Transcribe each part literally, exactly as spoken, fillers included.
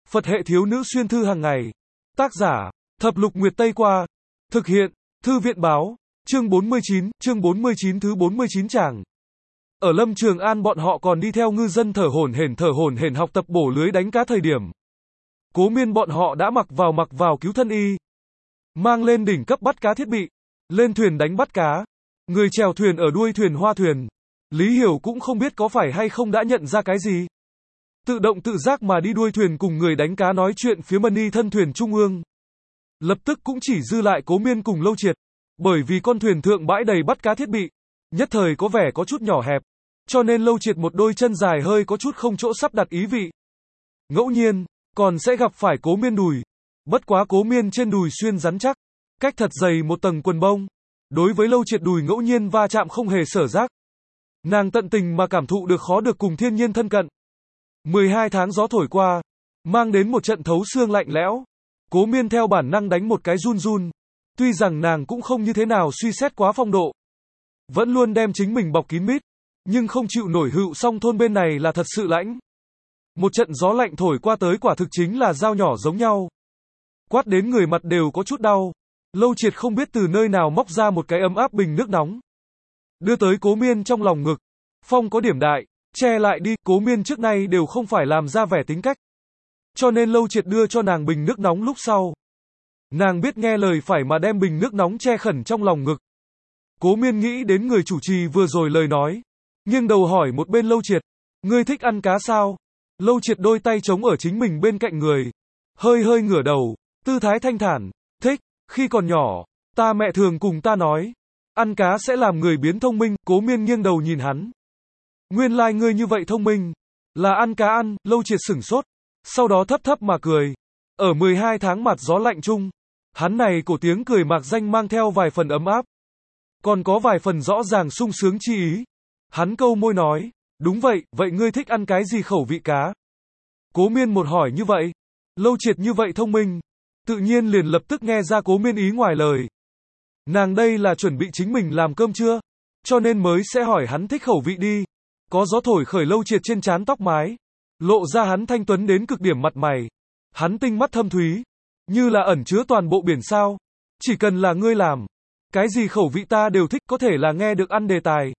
Phật hệ thiếu nữ xuyên thư hàng ngày. Tác giả, Thập Lục Nguyệt Tây Qua. Thực hiện, Thư viện Báo. Chương bốn mươi chín, chương bốn mươi chín thứ bốn mươi chín tràng. Ở Lâm Trường An bọn họ còn đi theo ngư dân thở hổn hển thở hổn hển học tập bổ lưới đánh cá thời điểm. Cố Miên bọn họ đã mặc vào mặc vào cứu thân y. Mang lên đỉnh cấp bắt cá thiết bị. Lên thuyền đánh bắt cá. Người chèo thuyền ở đuôi thuyền hoa thuyền. Lý Hiểu cũng không biết có phải hay không đã nhận ra cái gì. Tự động tự giác mà đi đuôi thuyền cùng người đánh cá nói chuyện phía mân y thân thuyền trung ương. Lập tức cũng chỉ dư lại Cố Miên cùng Lâu Triệt. Bởi vì con thuyền thượng bãi đầy bắt cá thiết bị. Nhất thời có vẻ có chút nhỏ hẹp. Cho nên Lâu Triệt một đôi chân dài hơi có chút không chỗ sắp đặt ý vị. Ngẫu nhiên, còn sẽ gặp phải Cố Miên đùi. Bất quá Cố Miên trên đùi xuyên rắn chắc. Cách thật dày một tầng quần bông. Đối với Lâu Triệt đùi ngẫu nhiên va chạm không hề sở giác. Nàng tận tình mà cảm thụ được khó được cùng thiên nhiên thân cận. mười hai tháng gió thổi qua. Mang đến một trận thấu xương lạnh lẽo. Cố Miên theo bản năng đánh một cái run run. Tuy rằng nàng cũng không như thế nào suy xét quá phong độ. Vẫn luôn đem chính mình bọc kín mít. Nhưng không chịu nổi hựu song thôn bên này là thật sự lãnh. Một trận gió lạnh thổi qua tới quả thực chính là dao nhỏ giống nhau. Quát đến người mặt đều có chút đau. Lâu Triệt không biết từ nơi nào móc ra một cái ấm áp bình nước nóng. Đưa tới Cố Miên trong lòng ngực. Phong có điểm đại, che lại đi, Cố Miên trước nay đều không phải làm ra vẻ tính cách. Cho nên Lâu Triệt đưa cho nàng bình nước nóng lúc sau. Nàng biết nghe lời phải mà đem bình nước nóng che khẩn trong lòng ngực. Cố Miên nghĩ đến người chủ trì vừa rồi lời nói. Nghiêng đầu hỏi một bên Lâu Triệt. Ngươi thích ăn cá sao? Lâu Triệt đôi tay chống ở chính mình bên cạnh người. Hơi hơi ngửa đầu, tư thái thanh thản. Thích, khi còn nhỏ, ta mẹ thường cùng ta nói. Ăn cá sẽ làm người biến thông minh. Cố Miên nghiêng đầu nhìn hắn. Nguyên lai like ngươi như vậy thông minh. Là ăn cá ăn. Lâu Triệt sửng sốt. Sau đó thấp thấp mà cười. Ở mười hai tháng mặt gió lạnh chung. Hắn này cổ tiếng cười mạc danh mang theo vài phần ấm áp. Còn có vài phần rõ ràng sung sướng chi ý. Hắn câu môi nói. Đúng vậy, vậy ngươi thích ăn cái gì khẩu vị cá? Cố Miên một hỏi như vậy. Lâu Triệt như vậy thông minh. Tự nhiên liền lập tức nghe ra Cố Miên ý ngoài lời. Nàng đây là chuẩn bị chính mình làm cơm chưa? Cho nên mới sẽ hỏi hắn thích khẩu vị đi. Có gió thổi khởi Lâu Triệt trên trán tóc mái. Lộ ra hắn thanh tuấn đến cực điểm mặt mày. Hắn tinh mắt thâm thúy. Như là ẩn chứa toàn bộ biển sao. Chỉ cần là ngươi làm. Cái gì khẩu vị ta đều thích, có thể là nghe được ăn đề tài.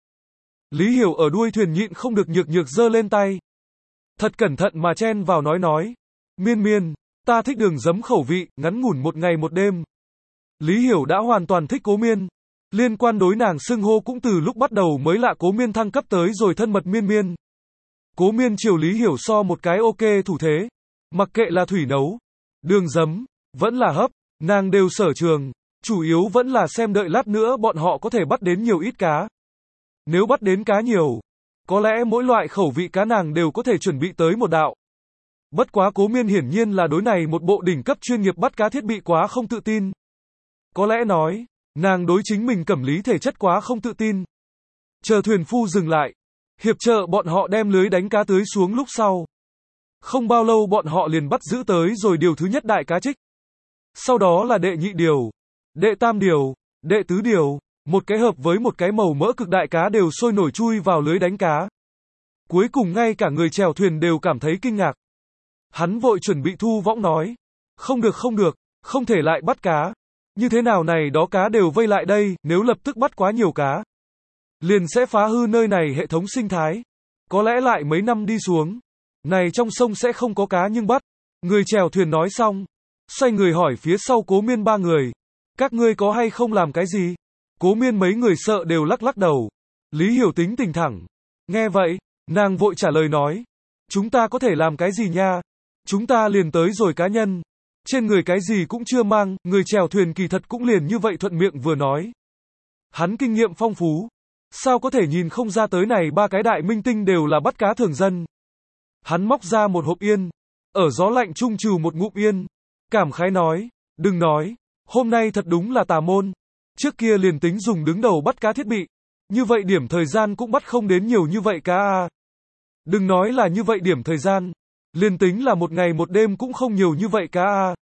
Lý Hiểu ở đuôi thuyền nhịn không được nhược nhược giơ lên tay. Thật cẩn thận mà chen vào nói nói. Miên Miên, ta thích đường giấm khẩu vị, ngắn ngủn một ngày một đêm. Lý Hiểu đã hoàn toàn thích Cố Miên. Liên quan đối nàng xưng hô cũng từ lúc bắt đầu mới lạ Cố Miên thăng cấp tới rồi thân mật Miên Miên. Cố Miên chiều Lý Hiểu so một cái ok thủ thế. Mặc kệ là thủy nấu, đường giấm, vẫn là hấp, nàng đều sở trường. Chủ yếu vẫn là xem đợi lát nữa bọn họ có thể bắt đến nhiều ít cá. Nếu bắt đến cá nhiều, có lẽ mỗi loại khẩu vị cá nàng đều có thể chuẩn bị tới một đạo. Bất quá Cố Miên hiển nhiên là đối này một bộ đỉnh cấp chuyên nghiệp bắt cá thiết bị quá không tự tin. Có lẽ nói, nàng đối chính mình cẩm lý thể chất quá không tự tin. Chờ thuyền phu dừng lại, hiệp trợ bọn họ đem lưới đánh cá tưới xuống lúc sau. Không bao lâu bọn họ liền bắt giữ tới rồi điều thứ nhất đại cá trích. Sau đó là đệ nhị điều, đệ tam điều, đệ tứ điều, một cái hợp với một cái màu mỡ cực đại cá đều sôi nổi chui vào lưới đánh cá. Cuối cùng ngay cả người chèo thuyền đều cảm thấy kinh ngạc. Hắn vội chuẩn bị thu võng nói. Không được không được, không thể lại bắt cá. Như thế nào này đó cá đều vây lại đây, nếu lập tức bắt quá nhiều cá. Liền sẽ phá hư nơi này hệ thống sinh thái. Có lẽ lại mấy năm đi xuống. Này trong sông sẽ không có cá nhưng bắt. Người chèo thuyền nói xong. Xoay người hỏi phía sau Cố Miên ba người. Các ngươi có hay không làm cái gì? Cố Miên mấy người sợ đều lắc lắc đầu. Lý Hiểu tính tình thẳng. Nghe vậy, nàng vội trả lời nói. Chúng ta có thể làm cái gì nha? Chúng ta liền tới rồi cá nhân. Trên người cái gì cũng chưa mang, người chèo thuyền kỳ thật cũng liền như vậy thuận miệng vừa nói. Hắn kinh nghiệm phong phú. Sao có thể nhìn không ra tới này ba cái đại minh tinh đều là bắt cá thường dân. Hắn móc ra một hộp yên. Ở gió lạnh trung trừ một ngụm yên. Cảm khái nói. Đừng nói. Hôm nay thật đúng là tà môn. Trước kia liền tính dùng đứng đầu bắt cá thiết bị. Như vậy điểm thời gian cũng bắt không đến nhiều như vậy cá à. Đừng nói là như vậy điểm thời gian. Liền tính là một ngày một đêm cũng không nhiều như vậy cá à.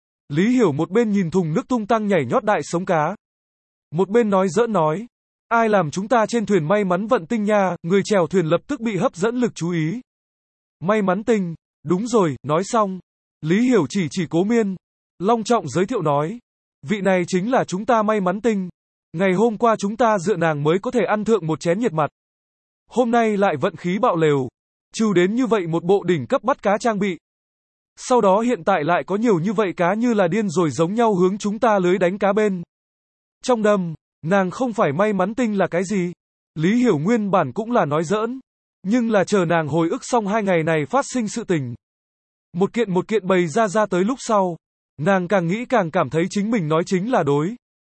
Lý Hiểu một bên nhìn thùng nước tung tăng nhảy nhót đại sống cá. Một bên nói giỡn nói. Ai làm chúng ta trên thuyền may mắn vận tinh nha, người chèo thuyền lập tức bị hấp dẫn lực chú ý. May mắn tinh, đúng rồi, nói xong. Lý Hiểu chỉ chỉ Cố Miên, long trọng giới thiệu nói. Vị này chính là chúng ta may mắn tinh. Ngày hôm qua chúng ta dựa nàng mới có thể ăn thượng một chén nhiệt mặt. Hôm nay lại vận khí bạo lều. Trừ đến như vậy một bộ đỉnh cấp bắt cá trang bị. Sau đó hiện tại lại có nhiều như vậy cá như là điên rồi giống nhau hướng chúng ta lưới đánh cá bên. Trong đâm, nàng không phải may mắn tinh là cái gì? Lý Hiểu nguyên bản cũng là nói giỡn. Nhưng là chờ nàng hồi ức xong hai ngày này phát sinh sự tình. Một kiện một kiện bày ra ra tới lúc sau. Nàng càng nghĩ càng cảm thấy chính mình nói chính là đối.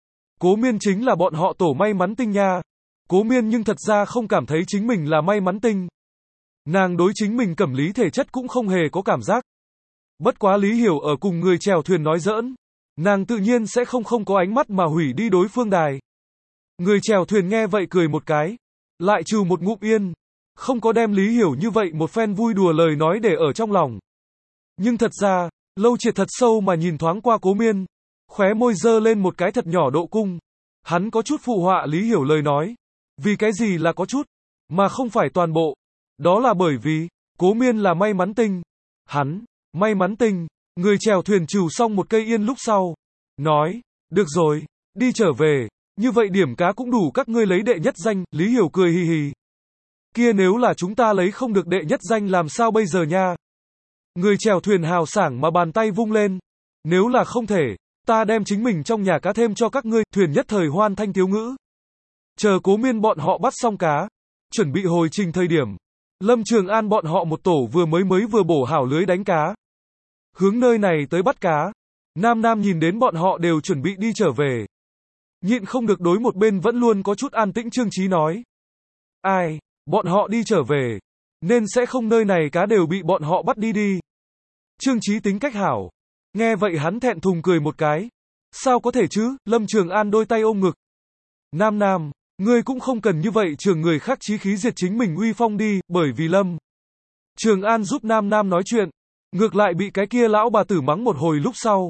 Cố Miên chính là bọn họ tổ may mắn tinh nha. Cố Miên nhưng thật ra không cảm thấy chính mình là may mắn tinh. Nàng đối chính mình cẩm lý thể chất cũng không hề có cảm giác. Bất quá Lý Hiểu ở cùng người chèo thuyền nói giỡn. Nàng tự nhiên sẽ không không có ánh mắt mà hủy đi đối phương đài. Người chèo thuyền nghe vậy cười một cái. Lại trừ một ngụm yên. Không có đem Lý Hiểu như vậy một phen vui đùa lời nói để ở trong lòng. Nhưng thật ra, Lâu Triệt thật sâu mà nhìn thoáng qua Cố Miên. Khóe môi dơ lên một cái thật nhỏ độ cung. Hắn có chút phụ họa Lý Hiểu lời nói. Vì cái gì là có chút, mà không phải toàn bộ. Đó là bởi vì, Cố Miên là may mắn tinh. Hắn, may mắn tinh, người chèo thuyền trừ xong một cây yên lúc sau. Nói, được rồi, đi trở về, như vậy điểm cá cũng đủ các ngươi lấy đệ nhất danh, Lý Hiểu cười hì hì. Kia nếu là chúng ta lấy không được đệ nhất danh làm sao bây giờ nha? Người chèo thuyền hào sảng mà bàn tay vung lên. Nếu là không thể, ta đem chính mình trong nhà cá thêm cho các ngươi, thuyền nhất thời hoan thanh tiếu ngữ. Chờ Cố Miên bọn họ bắt xong cá, chuẩn bị hồi trình thời điểm. Lâm Trường An bọn họ một tổ vừa mới mới vừa bổ hảo lưới đánh cá. Hướng nơi này tới bắt cá. Nam Nam nhìn đến bọn họ đều chuẩn bị đi trở về. Nhịn không được đối một bên vẫn luôn có chút an tĩnh Trương Chí nói. Ai, bọn họ đi trở về. Nên sẽ không nơi này cá đều bị bọn họ bắt đi đi. Trương Chí tính cách hảo. Nghe vậy hắn thẹn thùng cười một cái. Sao có thể chứ, Lâm Trường An đôi tay ôm ngực. Nam Nam, ngươi cũng không cần như vậy trường người khác chí khí diệt chính mình uy phong đi, bởi vì Lâm Trường An giúp Nam Nam nói chuyện. Ngược lại bị cái kia lão bà tử mắng một hồi lúc sau.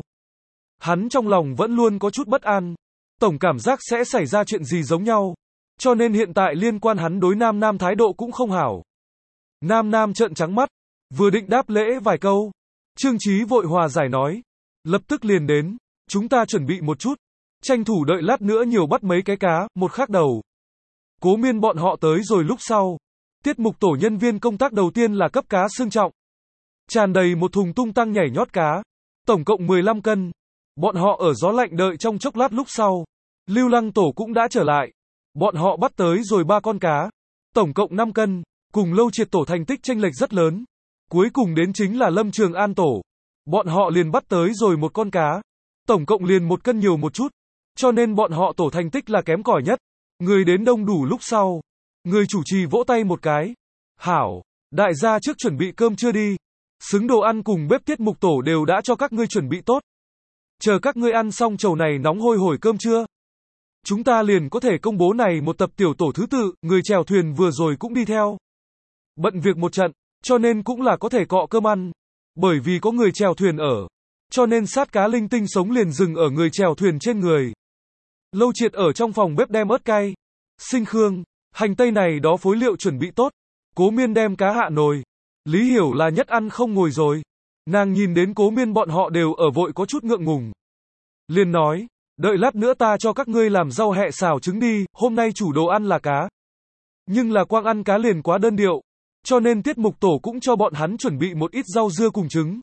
Hắn trong lòng vẫn luôn có chút bất an. Tổng cảm giác sẽ xảy ra chuyện gì giống nhau. Cho nên hiện tại liên quan hắn đối Nam Nam thái độ cũng không hảo. Nam Nam trợn trắng mắt. Vừa định đáp lễ vài câu. Trương Chí vội hòa giải nói. Lập tức liền đến. Chúng ta chuẩn bị một chút. Tranh thủ đợi lát nữa nhiều bắt mấy cái cá, một khắc đầu. Cố Miên bọn họ tới rồi lúc sau. Tiết mục tổ nhân viên công tác đầu tiên là cấp cá xương trọng. Tràn đầy một thùng tung tăng nhảy nhót cá. Tổng cộng mười lăm cân. Bọn họ ở gió lạnh đợi trong chốc lát lúc sau. Lưu Lăng tổ cũng đã trở lại. Bọn họ bắt tới rồi ba con cá. Tổng cộng năm cân. Cùng Lâu Triệt tổ thành tích chênh lệch rất lớn. Cuối cùng đến chính là Lâm Trường An tổ. Bọn họ liền bắt tới rồi một con cá. Tổng cộng liền một cân nhiều một chút. Cho nên bọn họ tổ thành tích là kém cỏi nhất. Người đến đông đủ lúc sau. Người chủ trì vỗ tay một cái. Hảo, đại gia trước chuẩn bị cơm chưa đi. Xứng đồ ăn cùng bếp tiết mục tổ đều đã cho các ngươi chuẩn bị tốt. Chờ các ngươi ăn xong chầu này nóng hôi hổi cơm trưa. Chúng ta liền có thể công bố này một tập tiểu tổ thứ tự, người chèo thuyền vừa rồi cũng đi theo. Bận việc một trận, cho nên cũng là có thể cọ cơm ăn. Bởi vì có người chèo thuyền ở. Cho nên sát cá linh tinh sống liền dừng ở người chèo thuyền trên người. Lâu Triệt ở trong phòng bếp đem ớt cay, sinh khương, hành tây này đó phối liệu chuẩn bị tốt. Cố Miên đem cá hạ nồi. Lý Hiểu là nhất ăn không ngồi rồi. Nàng nhìn đến Cố Miên bọn họ đều ở vội có chút ngượng ngùng. Liền nói, đợi lát nữa ta cho các ngươi làm rau hẹ xào trứng đi, hôm nay chủ đồ ăn là cá. Nhưng là quang ăn cá liền quá đơn điệu. Cho nên tiết mục tổ cũng cho bọn hắn chuẩn bị một ít rau dưa cùng trứng.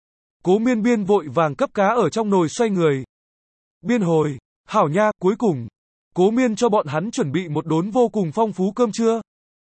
Cố Miên biên vội vàng cấp cá ở trong nồi xoay người. Biên hồi, hảo nha, cuối cùng. Cố Miên cho bọn hắn chuẩn bị một đốn vô cùng phong phú cơm trưa.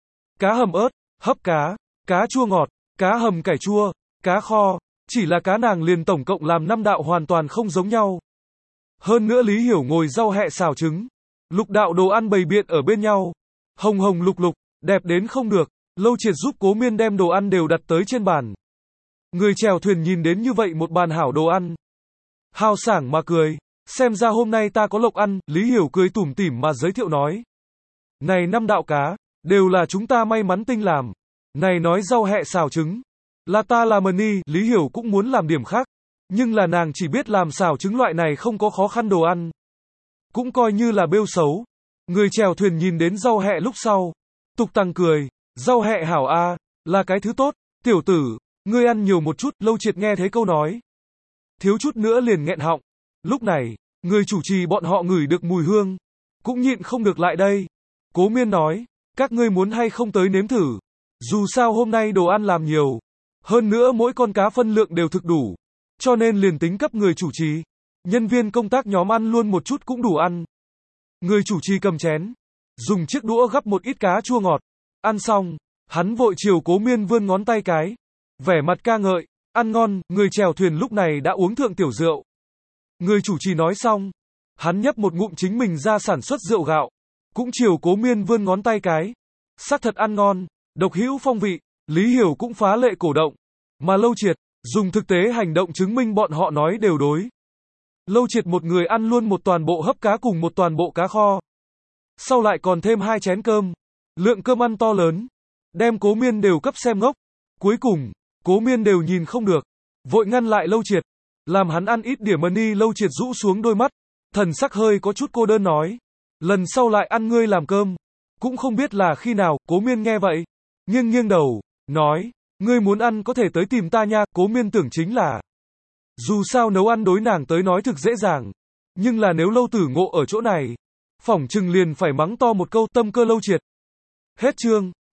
Cá hầm ớt, hấp cá, cá chua ngọt, cá hầm cải chua, cá kho. Chỉ là cá nàng liền tổng cộng làm năm đạo hoàn toàn không giống nhau. Hơn nữa Lý Hiểu ngồi rau hẹ xào trứng. Lục đạo đồ ăn bày biện ở bên nhau. Hồng hồng lục lục, đẹp đến không được. Lâu Triệt giúp Cố Miên đem đồ ăn đều đặt tới trên bàn. Người chèo thuyền nhìn đến như vậy một bàn hảo đồ ăn. Hào sảng mà cười. Xem ra hôm nay ta có lộc ăn, Lý Hiểu cười tủm tỉm mà giới thiệu nói. Này năm đạo cá, đều là chúng ta may mắn tinh làm. Này nói rau hẹ xào trứng. Là ta làm mần y, Lý Hiểu cũng muốn làm điểm khác. Nhưng là nàng chỉ biết làm xào trứng loại này không có khó khăn đồ ăn. Cũng coi như là bêu xấu. Người chèo thuyền nhìn đến rau hẹ lúc sau. Tục tăng cười, rau hẹ hảo a, là cái thứ tốt, tiểu tử. Ngươi ăn nhiều một chút, Lâu Triệt nghe thấy câu nói. Thiếu chút nữa liền nghẹn họng. Lúc này, người chủ trì bọn họ ngửi được mùi hương. Cũng nhịn không được lại đây. Cố Miên nói, các ngươi muốn hay không tới nếm thử. Dù sao hôm nay đồ ăn làm nhiều. Hơn nữa mỗi con cá phân lượng đều thực đủ. Cho nên liền tính cấp người chủ trì. Nhân viên công tác nhóm ăn luôn một chút cũng đủ ăn. Người chủ trì cầm chén. Dùng chiếc đũa gắp một ít cá chua ngọt. Ăn xong, hắn vội chiều Cố Miên vươn ngón tay cái. Vẻ mặt ca ngợi, ăn ngon, người chèo thuyền lúc này đã uống thượng tiểu rượu. Người chủ trì nói xong. Hắn nhấp một ngụm chính mình ra sản xuất rượu gạo. Cũng chiều Cố Miên vươn ngón tay cái. Xác thật ăn ngon, độc hữu phong vị, Lý Hiểu cũng phá lệ cổ động. Mà Lâu Triệt, dùng thực tế hành động chứng minh bọn họ nói đều đối. Lâu Triệt một người ăn luôn một toàn bộ hấp cá cùng một toàn bộ cá kho. Sau lại còn thêm hai chén cơm. Lượng cơm ăn to lớn. Đem Cố Miên đều cấp xem ngốc. Cuối cùng, Cố Miên đều nhìn không được. Vội ngăn lại Lâu Triệt. Làm hắn ăn ít điểm mani. Lâu Triệt rũ xuống đôi mắt. Thần sắc hơi có chút cô đơn nói. Lần sau lại ăn ngươi làm cơm. Cũng không biết là khi nào. Cố Miên nghe vậy. Nghiêng nghiêng đầu. Nói. Ngươi muốn ăn có thể tới tìm ta nha. Cố Miên tưởng chính là. Dù sao nấu ăn đối nàng tới nói thực dễ dàng. Nhưng là nếu Lâu Tử Ngộ ở chỗ này. Phỏng chừng liền phải mắng to một câu tâm cơ Lâu Triệt. Hết chương.